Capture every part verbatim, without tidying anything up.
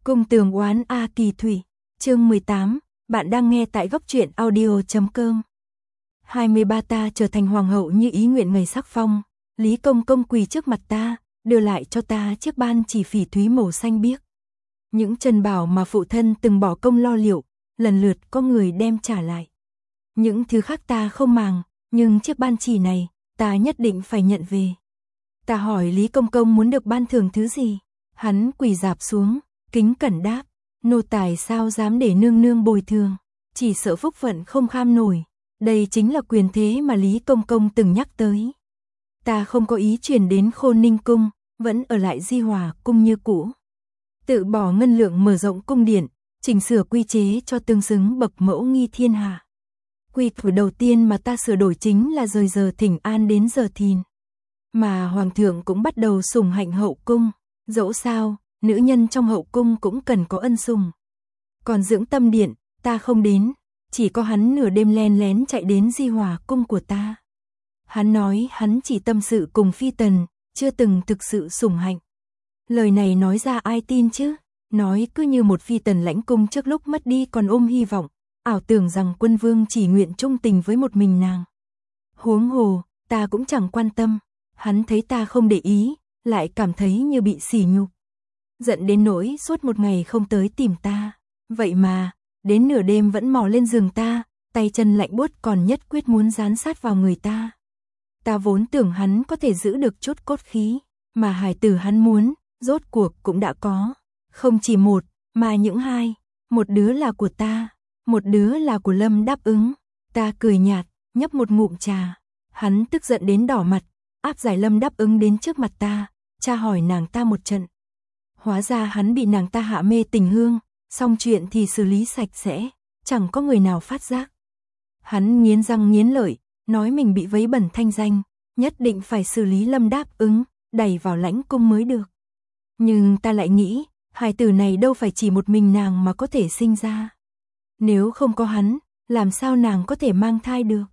Cung tường oán A Kỳ Thủy, chương mười tám, bạn đang nghe tại góc truyện audio chấm com. hai mươi ba Ta trở thành hoàng hậu như ý nguyện ngày sắc phong, Lý Công Công quỳ trước mặt ta, đưa lại cho ta chiếc ban chỉ phỉ thúy màu xanh biếc. Những trân bảo mà phụ thân từng bỏ công lo liệu, lần lượt có người đem trả lại. Những thứ khác ta không màng, nhưng chiếc ban chỉ này, ta nhất định phải nhận về. Ta hỏi Lý Công Công muốn được ban thưởng thứ gì, hắn quỳ rạp xuống, kính cẩn đáp, nô tài sao dám để nương nương bồi thường, chỉ sợ phúc phận không kham nổi, đây chính là quyền thế mà Lý Công Công từng nhắc tới. Ta không có ý chuyển đến Khôn Ninh Cung, vẫn ở lại Di Hòa Cung như cũ. Tự bỏ ngân lượng mở rộng cung điện, chỉnh sửa quy chế cho tương xứng bậc mẫu nghi thiên hạ. Quy củ đầu tiên mà ta sửa đổi chính là rời giờ thỉnh an đến giờ thìn. Mà Hoàng thượng cũng bắt đầu sủng hạnh hậu cung, dẫu sao, nữ nhân trong hậu cung cũng cần có ân sủng. Còn dưỡng tâm điện, ta không đến, chỉ có hắn nửa đêm len lén chạy đến Di Hòa Cung của ta. Hắn nói hắn chỉ tâm sự cùng phi tần, chưa từng thực sự sủng hạnh. Lời này nói ra ai tin chứ, nói cứ như một phi tần lãnh cung trước lúc mất đi còn ôm hy vọng, ảo tưởng rằng quân vương chỉ nguyện trung tình với một mình nàng. Huống hồ, ta cũng chẳng quan tâm, hắn thấy ta không để ý, lại cảm thấy như bị sỉ nhục. Giận đến nỗi suốt một ngày không tới tìm ta, vậy mà, đến nửa đêm vẫn mò lên giường ta, tay chân lạnh buốt còn nhất quyết muốn dán sát vào người ta. Ta vốn tưởng hắn có thể giữ được chút cốt khí, mà hài tử hắn muốn, rốt cuộc cũng đã có, không chỉ một, mà những hai, một đứa là của ta, một đứa là của Lâm Đáp Ứng. Ta cười nhạt, nhấp một ngụm trà, hắn tức giận đến đỏ mặt, áp giải Lâm Đáp Ứng đến trước mặt ta, tra hỏi nàng ta một trận. Hóa ra hắn bị nàng ta hạ mê tình hương, xong chuyện thì xử lý sạch sẽ, chẳng có người nào phát giác. Hắn nghiến răng nghiến lợi, nói mình bị vấy bẩn thanh danh, nhất định phải xử lý Lâm Đáp Ứng, đẩy vào lãnh cung mới được. Nhưng ta lại nghĩ, hài tử này đâu phải chỉ một mình nàng mà có thể sinh ra. Nếu không có hắn, làm sao nàng có thể mang thai được?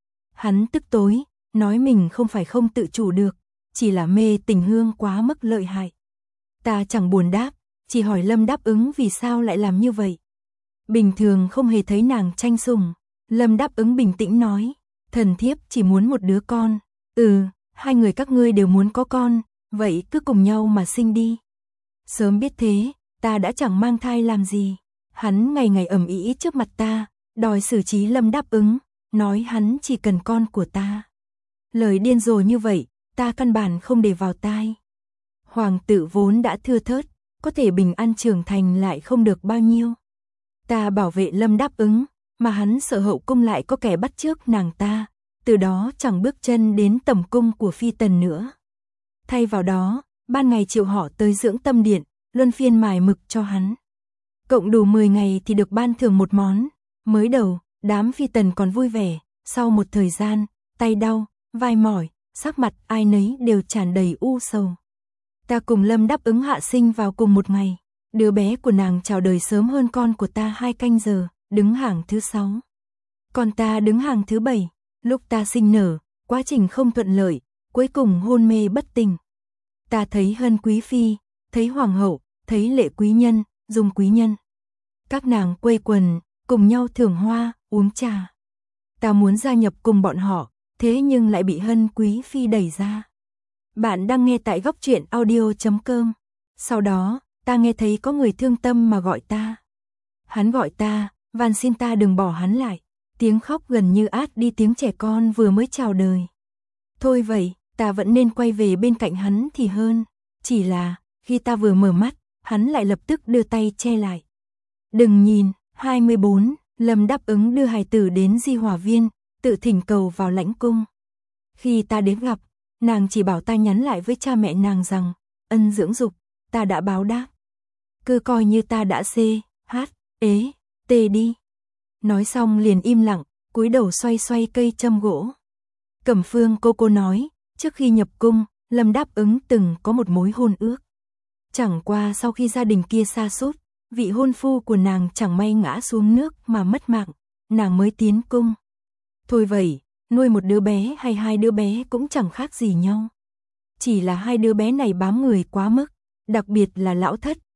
Hắn tức tối, nói mình không phải không tự chủ được, chỉ là mê tình hương quá mức lợi hại. Ta chẳng buồn đáp, chỉ hỏi Lâm Đáp Ứng vì sao lại làm như vậy. Bình thường không hề thấy nàng tranh sủng. Lâm Đáp Ứng bình tĩnh nói, thần thiếp chỉ muốn một đứa con. Ừ, hai người các ngươi đều muốn có con, vậy cứ cùng nhau mà sinh đi. Sớm biết thế, ta đã chẳng mang thai làm gì. Hắn ngày ngày ầm ĩ trước mặt ta, đòi xử trí Lâm Đáp Ứng, nói hắn chỉ cần con của ta. Lời điên rồ như vậy, ta căn bản không để vào tai. Hoàng tử vốn đã thưa thớt, có thể bình an trưởng thành lại không được bao nhiêu. Ta bảo vệ Lâm Đáp Ứng, mà hắn sợ hậu cung lại có kẻ bắt chước nàng ta, từ đó chẳng bước chân đến tầm cung của phi tần nữa. Thay vào đó, ban ngày triệu họ tới dưỡng tâm điện, luân phiên mài mực cho hắn. Cộng đủ mười ngày thì được ban thưởng một món. Mới đầu, đám phi tần còn vui vẻ, sau một thời gian, tay đau, vai mỏi, sắc mặt ai nấy đều tràn đầy u sầu. Ta cùng Lâm Đáp Ứng hạ sinh vào cùng một ngày. Đứa bé của nàng chào đời sớm hơn con của ta hai canh giờ, đứng hàng thứ sáu. Còn ta đứng hàng thứ bảy. Lúc ta sinh nở, quá trình không thuận lợi, cuối cùng hôn mê bất tỉnh. Ta thấy Hân quý phi, thấy hoàng hậu, thấy Lệ quý nhân, Dung quý nhân. Các nàng quây quần, cùng nhau thưởng hoa, uống trà. Ta muốn gia nhập cùng bọn họ, thế nhưng lại bị Hân quý phi đẩy ra. Bạn đang nghe tại góc truyện audio chấm com. Sau đó, ta nghe thấy có người thương tâm mà gọi ta. Hắn gọi ta, van xin ta đừng bỏ hắn lại. Tiếng khóc gần như át đi tiếng trẻ con vừa mới chào đời. Thôi vậy, ta vẫn nên quay về bên cạnh hắn thì hơn. Chỉ là, khi ta vừa mở mắt, hắn lại lập tức đưa tay che lại. Đừng nhìn, hai mươi bốn, Lâm Đáp Ứng đưa hài tử đến Di Hòa Viên, tự thỉnh cầu vào lãnh cung. Khi ta đến gặp, nàng chỉ bảo ta nhắn lại với cha mẹ nàng rằng, ân dưỡng dục, ta đã báo đáp. Cứ coi như ta đã xê, hát, ế, tê đi. Nói xong liền im lặng, cúi đầu xoay xoay cây châm gỗ. Cẩm Phương cô cô nói, trước khi nhập cung, Lâm Đáp Ứng từng có một mối hôn ước. Chẳng qua sau khi gia đình kia sa sút, vị hôn phu của nàng chẳng may ngã xuống nước mà mất mạng, nàng mới tiến cung. Thôi vậy, nuôi một đứa bé hay hai đứa bé cũng chẳng khác gì nhau. Chỉ là hai đứa bé này bám người quá mức, đặc biệt là lão thất,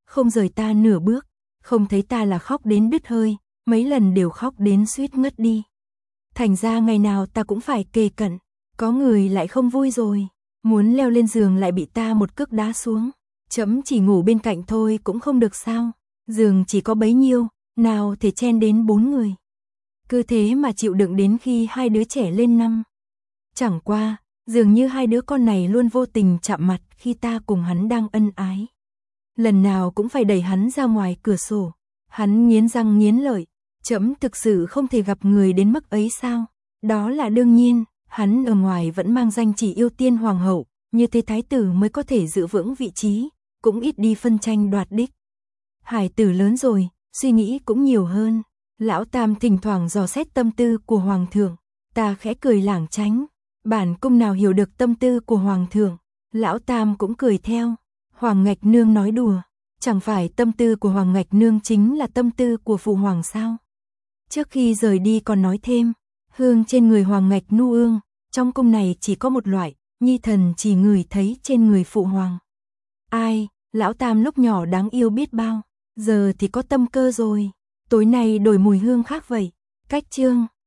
không rời ta nửa bước, không thấy ta là khóc đến đứt hơi, mấy lần đều khóc đến suýt ngất đi. Thành ra ngày nào ta cũng phải kề cận, có người lại không vui rồi, muốn leo lên giường lại bị ta một cước đá xuống. Chấm chỉ ngủ bên cạnh thôi cũng không được sao, giường chỉ có bấy nhiêu, nào thể chen đến bốn người. Cứ thế mà chịu đựng đến khi hai đứa trẻ lên năm. Chẳng qua, dường như hai đứa con này luôn vô tình chạm mặt khi ta cùng hắn đang ân ái. Lần nào cũng phải đẩy hắn ra ngoài cửa sổ, hắn nghiến răng nghiến lợi, chấm thực sự không thể gặp người đến mức ấy sao? Đó là đương nhiên, hắn ở ngoài vẫn mang danh chỉ yêu tiên hoàng hậu, như thế thái tử mới có thể giữ vững vị trí, cũng ít đi phân tranh đoạt đích. Hải tử lớn rồi, suy nghĩ cũng nhiều hơn. Lão Tam thỉnh thoảng dò xét tâm tư của hoàng thượng, ta khẽ cười lảng tránh. Bản cung nào hiểu được tâm tư của hoàng thượng, lão Tam cũng cười theo. Hoàng Ngạch Nương nói đùa, chẳng phải tâm tư của Hoàng Ngạch Nương chính là tâm tư của phụ hoàng sao? Trước khi rời đi còn nói thêm, hương trên người Hoàng Ngạch Nu Ương, trong cung này chỉ có một loại, nhi thần chỉ ngửi thấy trên người phụ hoàng. Ai, lão Tam lúc nhỏ đáng yêu biết bao, giờ thì có tâm cơ rồi, tối nay đổi mùi hương khác vậy. Cách chương